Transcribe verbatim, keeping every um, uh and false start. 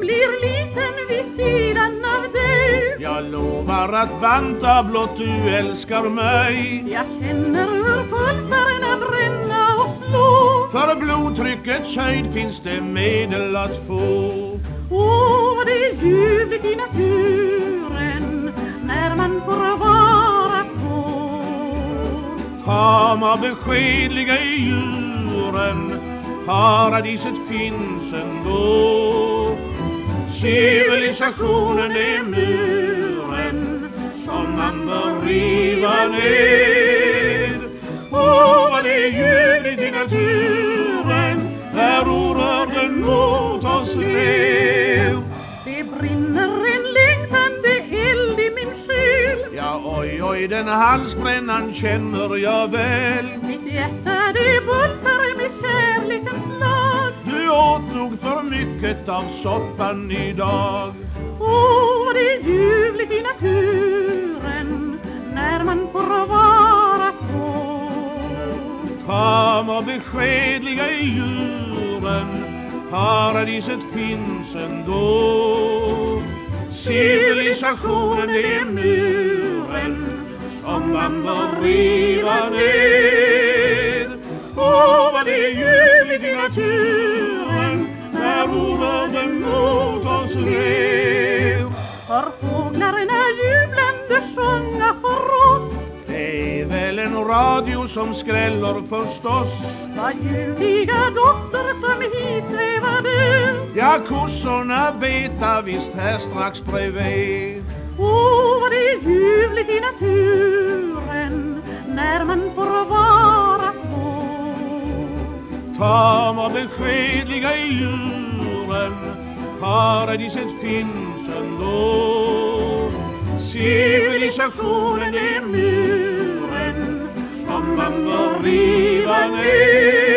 blir liten vid sidan av dig. Jag lovar att vänta blott du älskar mig. Jag känner hur pulsarna bränna och slå. För blodtryckets höjd finns det medel att få. Åh, vad det är ljuvligt i naturen när man får vara på. Tama beskedliga i djuren, paradiset finns ändå. Civilisationen är muren som man bör riva ned. Åh, vad det är ljuvligt i naturen när orörden mot oss lev. Det brinner en längtande eld i min själ. Ja, oj, oj, den halsbrännan känner jag väl. Mitt hjärta det bultar med kärlekens slag. Du åt nog för mycket av soppan idag. Åh, vad det är ljuvligt i naturen när man får vara på. Tama beskedliga i djuren, paradiset finns ändå. Civilisationen är muren som man bör riva ned. Åh, vad det är ljuvligt i naturen när orörden mot oss lev. Hör fåglarna jublande sjunga för oss. Det är väl en radio som skräller förstås. Vad ljuvliga dofter som hit svävade. Ja, kossorna betar visst här strax bredvid. Åh, vad det är ljuvligt i naturen när man får vara på. Tama beskedliga i djuren, paradiset finns ändå. Civilisationen är muren som man bör riva ner.